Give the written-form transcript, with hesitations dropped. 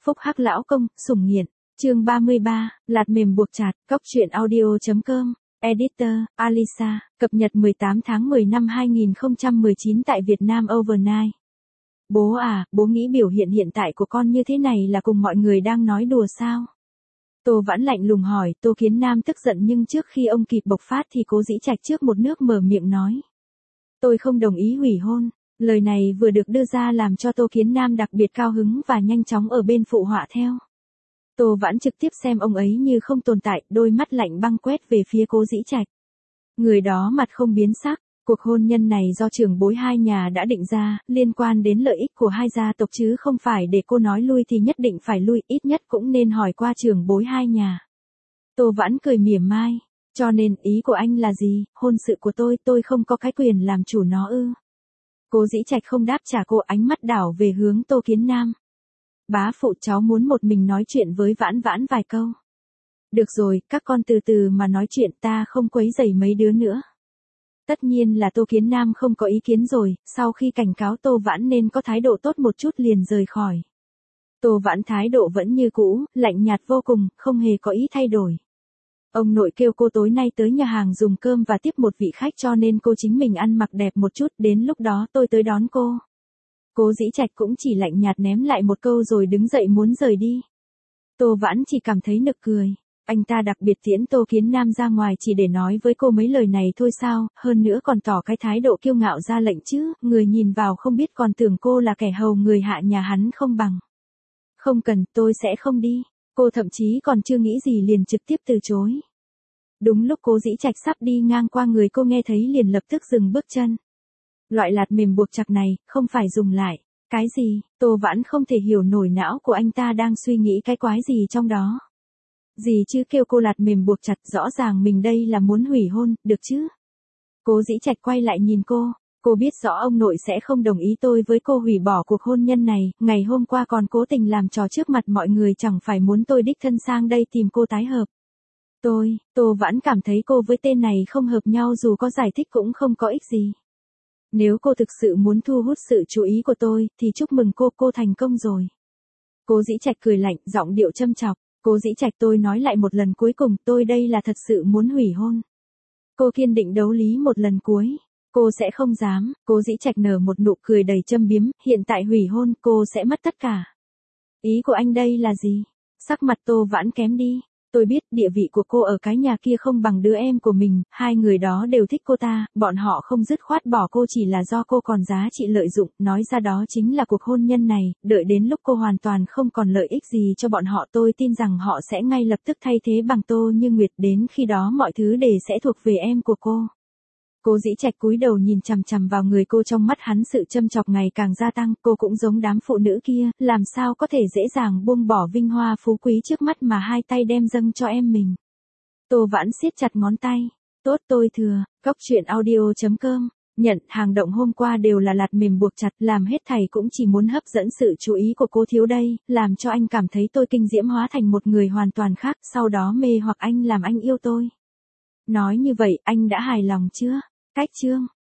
Phúc Hắc lão công, sủng nghiện. Chương 33, lạt mềm buộc chặt, cóc truyện audio.com. Editor, Alisa, cập nhật 18 tháng 10 năm 2019 tại Việt Nam Overnight. Bố à, bố nghĩ biểu hiện hiện tại của con như thế này là cùng mọi người đang nói đùa sao? Tô Vãn lạnh lùng hỏi. Tô Kiến Nam tức giận nhưng trước khi ông kịp bộc phát thì Cố Dĩ Trạch trước một nước mở miệng nói. Tôi không đồng ý hủy hôn. Lời này vừa được đưa ra làm cho Tô Kiến Nam đặc biệt cao hứng và nhanh chóng ở bên phụ họa theo. Tô Vãn trực tiếp xem ông ấy như không tồn tại, đôi mắt lạnh băng quét về phía Cố Dĩ Trạch. Người đó mặt không biến sắc, cuộc hôn nhân này do trưởng bối hai nhà đã định ra, liên quan đến lợi ích của hai gia tộc chứ không phải để cô nói lui thì nhất định phải lui, ít nhất cũng nên hỏi qua trưởng bối hai nhà. Tô Vãn cười mỉa mai, cho nên ý của anh là gì, hôn sự của tôi không có cái quyền làm chủ nó ư? Cố Dĩ Trạch không đáp trả cô, ánh mắt đảo về hướng Tô Kiến Nam. Bá phụ, cháu muốn một mình nói chuyện với Vãn Vãn vài câu. Được rồi, các con từ từ mà nói chuyện, ta không quấy rầy mấy đứa nữa. Tất nhiên là Tô Kiến Nam không có ý kiến rồi, sau khi cảnh cáo Tô Vãn nên có thái độ tốt một chút liền rời khỏi. Tô Vãn thái độ vẫn như cũ, lạnh nhạt vô cùng, không hề có ý thay đổi. Ông nội kêu cô tối nay tới nhà hàng dùng cơm và tiếp một vị khách cho nên cô chính mình ăn mặc đẹp một chút, đến lúc đó tôi tới đón cô. Cố Dĩ Trạch cũng chỉ lạnh nhạt ném lại một câu rồi đứng dậy muốn rời đi. Tô Vãn chỉ cảm thấy nực cười. Anh ta đặc biệt tiễn Tô Kiến Nam ra ngoài chỉ để nói với cô mấy lời này thôi sao, hơn nữa còn tỏ cái thái độ kiêu ngạo ra lệnh chứ, người nhìn vào không biết còn tưởng cô là kẻ hầu người hạ nhà hắn không bằng. Không cần, tôi sẽ không đi. Cô thậm chí còn chưa nghĩ gì liền trực tiếp từ chối. Đúng lúc Cố Dĩ Trạch sắp đi ngang qua người cô nghe thấy liền lập tức dừng bước chân. Loại lạt mềm buộc chặt này, không phải dùng lại. Cái gì? Tô Vãn không thể hiểu nổi não của anh ta đang suy nghĩ cái quái gì trong đó. Gì chứ, kêu cô lạt mềm buộc chặt, rõ ràng mình đây là muốn hủy hôn, được chứ? Cố Dĩ Trạch quay lại nhìn cô biết rõ ông nội sẽ không đồng ý tôi với cô hủy bỏ cuộc hôn nhân này, ngày hôm qua còn cố tình làm trò trước mặt mọi người, chẳng phải muốn tôi đích thân sang đây tìm cô tái hợp. Tô Vãn cảm thấy cô với tên này không hợp nhau, dù có giải thích cũng không có ích gì. Nếu cô thực sự muốn thu hút sự chú ý của tôi, thì chúc mừng cô thành công rồi. Cố Dĩ Trạch cười lạnh, giọng điệu châm chọc. Cố Dĩ Trạch, tôi nói lại một lần cuối cùng, tôi đây là thật sự muốn hủy hôn. Cô kiên định đấu lý một lần cuối. Cô sẽ không dám. Cố Dĩ Trạch nở một nụ cười đầy châm biếm, hiện tại hủy hôn, cô sẽ mất tất cả. Ý của anh đây là gì? Sắc mặt Tô Vãn kém đi. Tôi biết địa vị của cô ở cái nhà kia không bằng đứa em của mình, hai người đó đều thích cô ta, bọn họ không dứt khoát bỏ cô chỉ là do cô còn giá trị lợi dụng, nói ra đó chính là cuộc hôn nhân này, đợi đến lúc cô hoàn toàn không còn lợi ích gì cho bọn họ, tôi tin rằng họ sẽ ngay lập tức thay thế bằng Tô Như Nguyệt, đến khi đó mọi thứ đều sẽ thuộc về em của cô. Cố Dĩ Trạch cúi đầu nhìn chằm chằm vào người cô, trong mắt hắn sự châm chọc ngày càng gia tăng, cô cũng giống đám phụ nữ kia, làm sao có thể dễ dàng buông bỏ vinh hoa phú quý trước mắt mà hai tay đem dâng cho em mình. Tô Vãn siết chặt ngón tay. Tốt, tôi thừa. Cóc truyện audio.com. Nhận hàng động hôm qua đều là lạt mềm buộc chặt, làm hết thảy cũng chỉ muốn hấp dẫn sự chú ý của cô thiếu đây, làm cho anh cảm thấy tôi kinh diễm hóa thành một người hoàn toàn khác, sau đó mê hoặc anh làm anh yêu tôi. Nói như vậy, anh đã hài lòng chưa? Cách chương.